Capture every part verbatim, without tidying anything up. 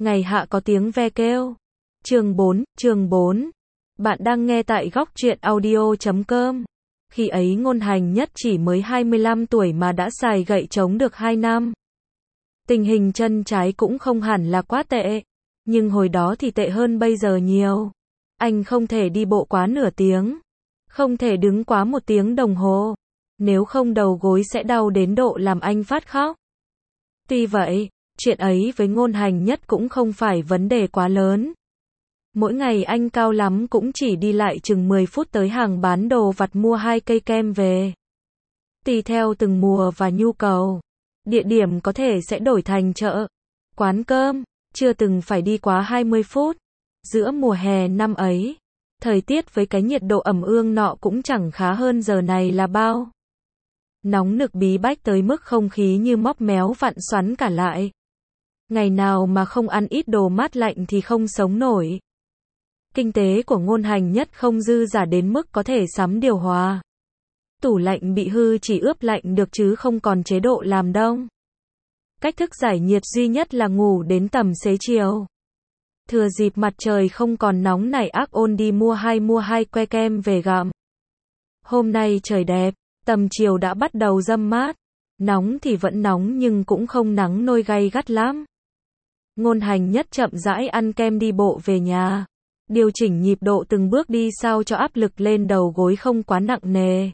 Ngày hạ có tiếng ve kêu. Chương bốn, chương bốn. Bạn đang nghe tại góc truyện audio chấm com. Khi ấy Ngôn Hành Nhất chỉ mới hai mươi lăm tuổi mà đã xài gậy trống được hai năm. Tình hình chân trái cũng không hẳn là quá tệ, nhưng hồi đó thì tệ hơn bây giờ nhiều. Anh không thể đi bộ quá nửa tiếng, không thể đứng quá một tiếng đồng hồ, nếu không đầu gối sẽ đau đến độ làm anh phát khóc. Tuy vậy, chuyện ấy với Ngôn Hành Nhất cũng không phải vấn đề quá lớn. Mỗi ngày anh cao lắm cũng chỉ đi lại chừng mười phút tới hàng bán đồ vặt mua hai cây kem về. Tùy theo từng mùa và nhu cầu, địa điểm có thể sẽ đổi thành chợ, quán cơm, chưa từng phải đi quá hai mươi phút. Giữa mùa hè năm ấy, thời tiết với cái nhiệt độ ẩm ương nọ cũng chẳng khá hơn giờ này là bao. Nóng nực bí bách tới mức không khí như móc méo vặn xoắn cả lại. Ngày nào mà không ăn ít đồ mát lạnh thì không sống nổi. Kinh tế của Ngôn Hành Nhất không dư giả đến mức có thể sắm điều hòa. Tủ lạnh bị hư chỉ ướp lạnh được chứ không còn chế độ làm đông. Cách thức giải nhiệt duy nhất là ngủ đến tầm xế chiều. Thừa dịp mặt trời không còn nóng nảy ác ôn đi mua hai mua hai que kem về gặm. Hôm nay trời đẹp, tầm chiều đã bắt đầu râm mát. Nóng thì vẫn nóng nhưng cũng không nắng nôi gay gắt lắm. Ngôn Hành Nhất chậm rãi ăn kem đi bộ về nhà. Điều chỉnh nhịp độ từng bước đi sao cho áp lực lên đầu gối không quá nặng nề.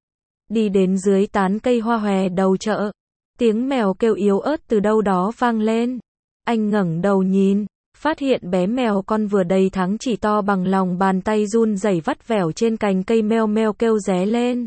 Đi đến dưới tán cây hoa hòe đầu chợ, tiếng mèo kêu yếu ớt từ đâu đó vang lên. Anh ngẩng đầu nhìn, phát hiện bé mèo con vừa đầy tháng chỉ to bằng lòng bàn tay run rẩy vắt vẻo trên cành cây meo meo kêu ré lên.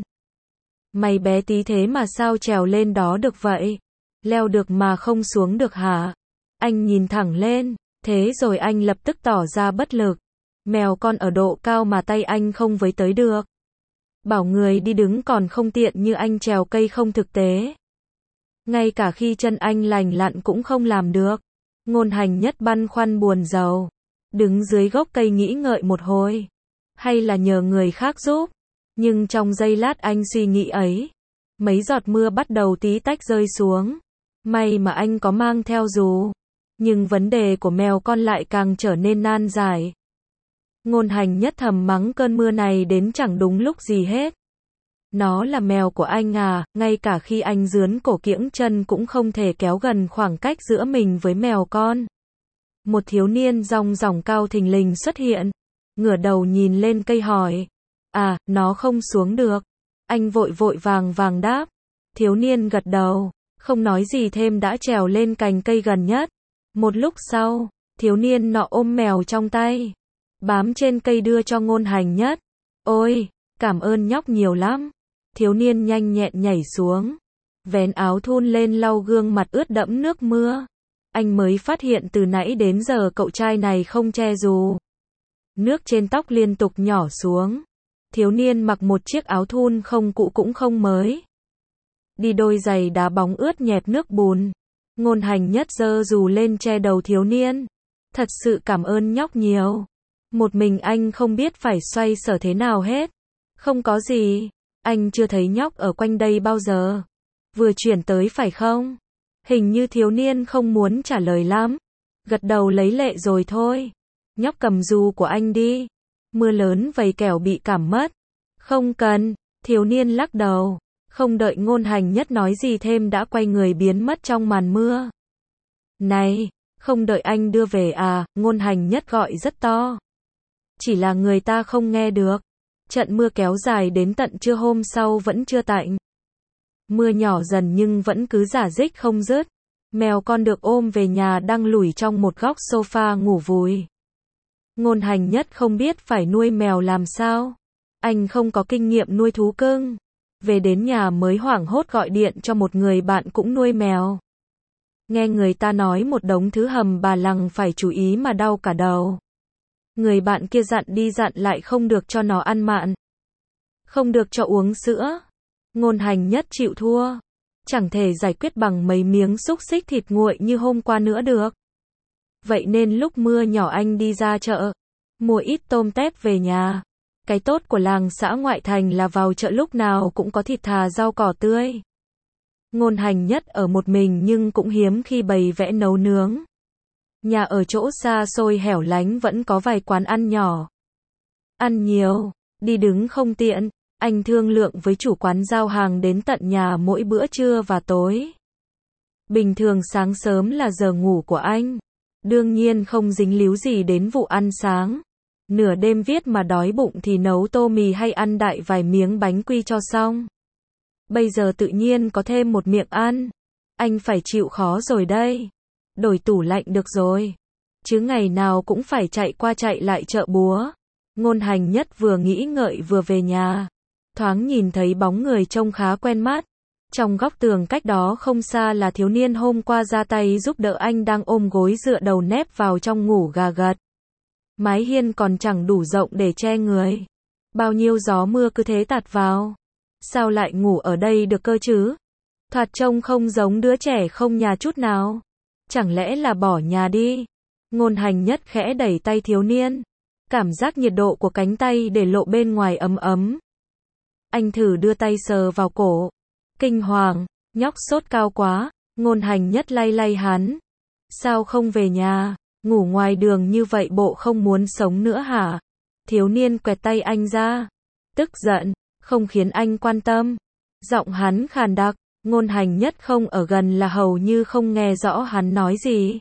Mày bé tí thế mà sao trèo lên đó được vậy? Leo được mà không xuống được hả? Anh nhìn thẳng lên, thế rồi anh lập tức tỏ ra bất lực. Mèo con ở độ cao mà tay anh không với tới được. Bảo người đi đứng còn không tiện như anh trèo cây không thực tế. Ngay cả khi chân anh lành lặn cũng không làm được. Ngôn Hành Nhất băn khoăn buồn rầu. Đứng dưới gốc cây nghĩ ngợi một hồi. Hay là nhờ người khác giúp. Nhưng trong giây lát anh suy nghĩ ấy, mấy giọt mưa bắt đầu tí tách rơi xuống. May mà anh có mang theo dù. Nhưng vấn đề của mèo con lại càng trở nên nan giải. Ngôn Hành Nhất thầm mắng cơn mưa này đến chẳng đúng lúc gì hết. Nó là mèo của anh à, ngay cả khi anh rướn cổ kiễng chân cũng không thể kéo gần khoảng cách giữa mình với mèo con. Một thiếu niên rong ròng cao thình lình xuất hiện, ngửa đầu nhìn lên cây hỏi. À, nó không xuống được. Anh vội vội vàng vàng đáp. Thiếu niên gật đầu, không nói gì thêm đã trèo lên cành cây gần nhất. Một lúc sau, thiếu niên nọ ôm mèo trong tay, bám trên cây đưa cho Ngôn Hành Nhất. Ôi, cảm ơn nhóc nhiều lắm. Thiếu niên nhanh nhẹn nhảy xuống, vén áo thun lên lau gương mặt ướt đẫm nước mưa. Anh mới phát hiện từ nãy đến giờ cậu trai này không che dù. Nước trên tóc liên tục nhỏ xuống. Thiếu niên mặc một chiếc áo thun không cũ cũng không mới. Đi đôi giày đá bóng ướt nhẹp nước bùn. Ngôn Hành Nhất giơ dù lên che đầu thiếu niên. Thật sự cảm ơn nhóc nhiều. Một mình anh không biết phải xoay sở thế nào hết. Không có gì. Anh chưa thấy nhóc ở quanh đây bao giờ. Vừa chuyển tới phải không? Hình như thiếu niên không muốn trả lời lắm. Gật đầu lấy lệ rồi thôi. Nhóc cầm dù của anh đi. Mưa lớn vầy kẻo bị cảm mất. Không cần. Thiếu niên lắc đầu. Không đợi Ngôn Hành Nhất nói gì thêm đã quay người biến mất trong màn mưa. Này, không đợi anh đưa về à? Ngôn Hành Nhất gọi rất to. Chỉ là người ta không nghe được. Trận mưa kéo dài đến tận trưa hôm sau vẫn chưa tạnh. Mưa nhỏ dần nhưng vẫn cứ rả rích không dứt. Mèo con được ôm về nhà đang lủi trong một góc sofa ngủ vùi. Ngôn Hành Nhất không biết phải nuôi mèo làm sao. Anh không có kinh nghiệm nuôi thú cưng. Về đến nhà mới hoảng hốt gọi điện cho một người bạn cũng nuôi mèo. Nghe người ta nói một đống thứ hầm bà lằng phải chú ý mà đau cả đầu. Người bạn kia dặn đi dặn lại không được cho nó ăn mặn. Không được cho uống sữa. Ngôn Hành Nhất chịu thua. Chẳng thể giải quyết bằng mấy miếng xúc xích thịt nguội như hôm qua nữa được. Vậy nên lúc mưa nhỏ anh đi ra chợ. Mua ít tôm tép về nhà. Cái tốt của làng xã ngoại thành là vào chợ lúc nào cũng có thịt thà rau cỏ tươi. Ngôn Hành Nhất ở một mình nhưng cũng hiếm khi bày vẽ nấu nướng. Nhà ở chỗ xa xôi hẻo lánh vẫn có vài quán ăn nhỏ. Ăn nhiều, đi đứng không tiện, anh thương lượng với chủ quán giao hàng đến tận nhà mỗi bữa trưa và tối. Bình thường sáng sớm là giờ ngủ của anh. Đương nhiên không dính líu gì đến vụ ăn sáng. Nửa đêm viết mà đói bụng thì nấu tô mì hay ăn đại vài miếng bánh quy cho xong. Bây giờ tự nhiên có thêm một miệng ăn. Anh phải chịu khó rồi đây. Đổi tủ lạnh được rồi. Chứ ngày nào cũng phải chạy qua chạy lại chợ búa. Ngôn Hành Nhất vừa nghĩ ngợi vừa về nhà. Thoáng nhìn thấy bóng người trông khá quen mắt. Trong góc tường cách đó không xa là thiếu niên hôm qua ra tay giúp đỡ anh đang ôm gối dựa đầu nép vào trong ngủ gà gật. Mái hiên còn chẳng đủ rộng để che người. Bao nhiêu gió mưa cứ thế tạt vào. Sao lại ngủ ở đây được cơ chứ? Thoạt trông không giống đứa trẻ không nhà chút nào. Chẳng lẽ là bỏ nhà đi? Ngôn Hành Nhất khẽ đẩy tay thiếu niên. Cảm giác nhiệt độ của cánh tay để lộ bên ngoài ấm ấm. Anh thử đưa tay sờ vào cổ. Kinh hoàng, nhóc sốt cao quá. Ngôn Hành Nhất lay lay hắn. Sao không về nhà? Ngủ ngoài đường như vậy bộ không muốn sống nữa hả? Thiếu niên quẹt tay anh ra. Tức giận, không khiến anh quan tâm. Giọng hắn khàn đặc. Ngôn Hành Nhất không ở gần là hầu như không nghe rõ hắn nói gì.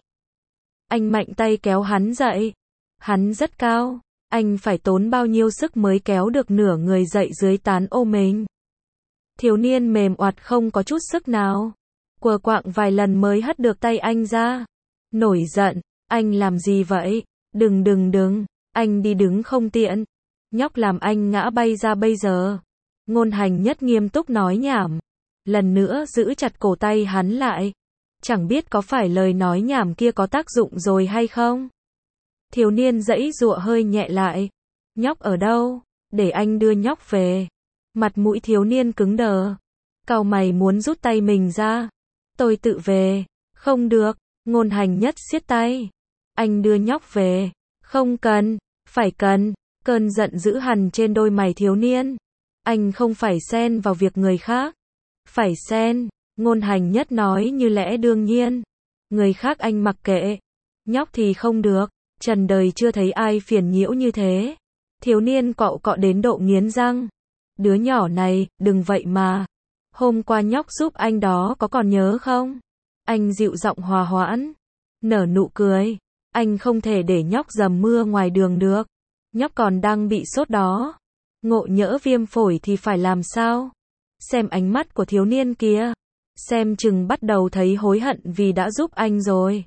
Anh mạnh tay kéo hắn dậy. Hắn rất cao. Anh phải tốn bao nhiêu sức mới kéo được nửa người dậy dưới tán ôm mình. Thiếu niên mềm oặt không có chút sức nào. Quờ quạng vài lần mới hất được tay anh ra. Nổi giận. Anh làm gì vậy? Đừng đừng đừng. Anh đi đứng không tiện. Nhóc làm anh ngã bay ra bây giờ. Ngôn Hành Nhất nghiêm túc nói nhảm. Lần nữa giữ chặt cổ tay hắn lại. Chẳng biết có phải lời nói nhảm kia có tác dụng rồi hay không? Thiếu niên giãy giụa hơi nhẹ lại. Nhóc ở đâu? Để anh đưa nhóc về. Mặt mũi thiếu niên cứng đờ. Cau mày muốn rút tay mình ra. Tôi tự về. Không được. Ngôn Hành Nhất siết tay. Anh đưa nhóc về. Không cần. Phải cần. Cơn giận dữ hằn trên đôi mày thiếu niên. Anh không phải xen vào việc người khác. Phải xen. Ngôn Hành Nhất nói như lẽ đương nhiên. Người khác anh mặc kệ. Nhóc thì không được. Trần đời chưa thấy ai phiền nhiễu như thế. Thiếu niên cọ cọ đến độ nghiến răng. Đứa nhỏ này, đừng vậy mà. Hôm qua nhóc giúp anh đó có còn nhớ không? Anh dịu giọng hòa hoãn. Nở nụ cười. Anh không thể để nhóc dầm mưa ngoài đường được. Nhóc còn đang bị sốt đó. Ngộ nhỡ viêm phổi thì phải làm sao? Xem ánh mắt của thiếu niên kia. Xem chừng bắt đầu thấy hối hận vì đã giúp anh rồi.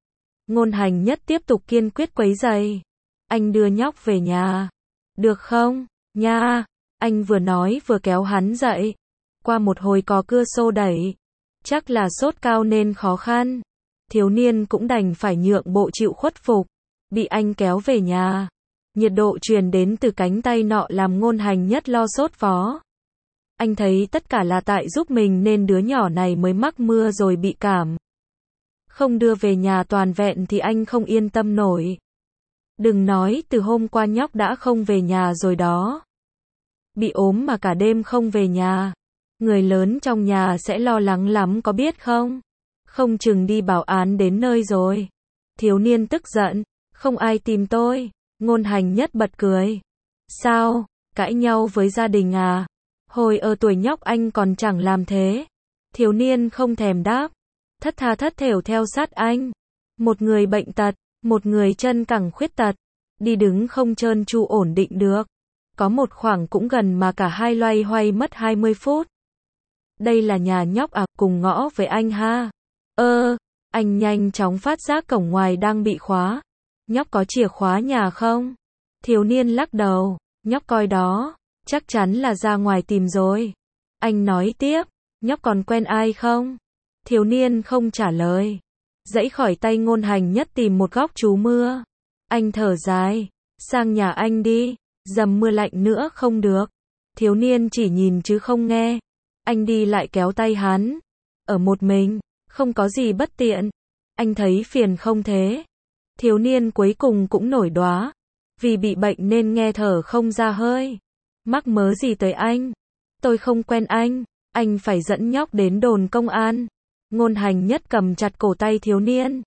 Ngôn Hành Nhất tiếp tục kiên quyết quấy giày. Anh đưa nhóc về nhà. Được không? Nha. Anh vừa nói vừa kéo hắn dậy. Qua một hồi cò cưa xô đẩy. Chắc là sốt cao nên khó khăn. Thiếu niên cũng đành phải nhượng bộ chịu khuất phục. Bị anh kéo về nhà. Nhiệt độ truyền đến từ cánh tay nọ làm Ngôn Hành Nhất lo sốt vó. Anh thấy tất cả là tại giúp mình nên đứa nhỏ này mới mắc mưa rồi bị cảm. Không đưa về nhà toàn vẹn thì anh không yên tâm nổi. Đừng nói từ hôm qua nhóc đã không về nhà rồi đó. Bị ốm mà cả đêm không về nhà. Người lớn trong nhà sẽ lo lắng lắm có biết không? Không chừng đi báo án đến nơi rồi. Thiếu niên tức giận. Không ai tìm tôi. Ngôn Hành Nhất bật cười. Sao? Cãi nhau với gia đình à? Hồi ở tuổi nhóc anh còn chẳng làm thế. Thiếu niên không thèm đáp. Thất tha thất thểu theo sát anh. Một người bệnh tật, một người chân cẳng khuyết tật. Đi đứng không trơn tru ổn định được. Có một khoảng cũng gần mà cả hai loay hoay mất hai mươi phút. Đây là nhà nhóc à, cùng ngõ với anh ha. Ơ, anh nhanh chóng phát giác cổng ngoài đang bị khóa. Nhóc có chìa khóa nhà không? Thiếu niên lắc đầu. Nhóc coi đó. Chắc chắn là ra ngoài tìm rồi. Anh nói tiếp. Nhóc còn quen ai không? Thiếu niên không trả lời. Giãy khỏi tay Ngôn Hành Nhất tìm một góc trú mưa. Anh thở dài. Sang nhà anh đi. Dầm mưa lạnh nữa không được. Thiếu niên chỉ nhìn chứ không nghe. Anh đi lại kéo tay hắn. Ở một mình. Không có gì bất tiện. Anh thấy phiền không thế? Thiếu niên cuối cùng cũng nổi đoá. Vì bị bệnh nên nghe thở không ra hơi. Mắc mớ gì tới anh? Tôi không quen anh. Anh phải dẫn nhóc đến đồn công an. Ngôn Hành Nhất cầm chặt cổ tay thiếu niên.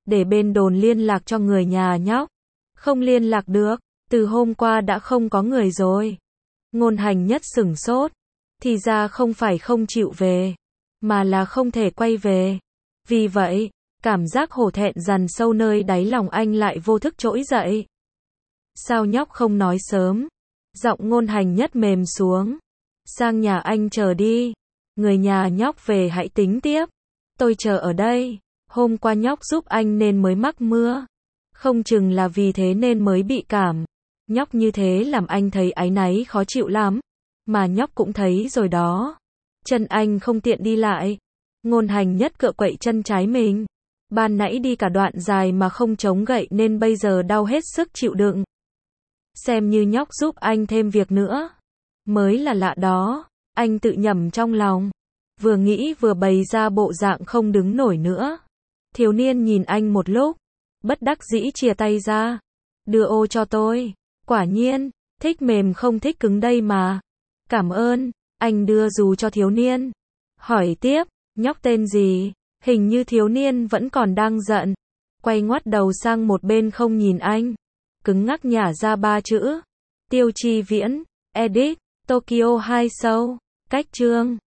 để bên đồn liên lạc cho người nhà nhóc. Không liên lạc được, từ hôm qua đã không có người rồi. Ngôn Hành Nhất sửng sốt, thì ra không phải không chịu về, mà là không thể quay về. Vì vậy, cảm giác hổ thẹn dằn sâu nơi đáy lòng anh lại vô thức trỗi dậy. Sao nhóc không nói sớm? Giọng Ngôn Hành Nhất mềm xuống. Sang nhà anh chờ đi. Người nhà nhóc về hãy tính tiếp. Tôi chờ ở đây. Hôm qua nhóc giúp anh nên mới mắc mưa. Không chừng là vì thế nên mới bị cảm. Nhóc như thế làm anh thấy áy náy khó chịu lắm. Mà nhóc cũng thấy rồi đó. Chân anh không tiện đi lại. Ngôn Hành Nhất cựa quậy chân trái mình. Ban nãy đi cả đoạn dài mà không chống gậy nên bây giờ đau hết sức chịu đựng. Xem như nhóc giúp anh thêm việc nữa. Mới là lạ đó. Anh tự nhẩm trong lòng. Vừa nghĩ vừa bày ra bộ dạng không đứng nổi nữa. Thiếu niên nhìn anh một lúc. Bất đắc dĩ chìa tay ra. Đưa ô cho tôi. Quả nhiên, thích mềm không thích cứng đây mà. Cảm ơn, anh đưa dù cho thiếu niên. Hỏi tiếp, nhóc tên gì? Hình như thiếu niên vẫn còn đang giận. Quay ngoắt đầu sang một bên không nhìn anh. Cứng ngắc nhả ra ba chữ. Tiêu Chi Viễn, edit, Tokyo hai Show, cách chương.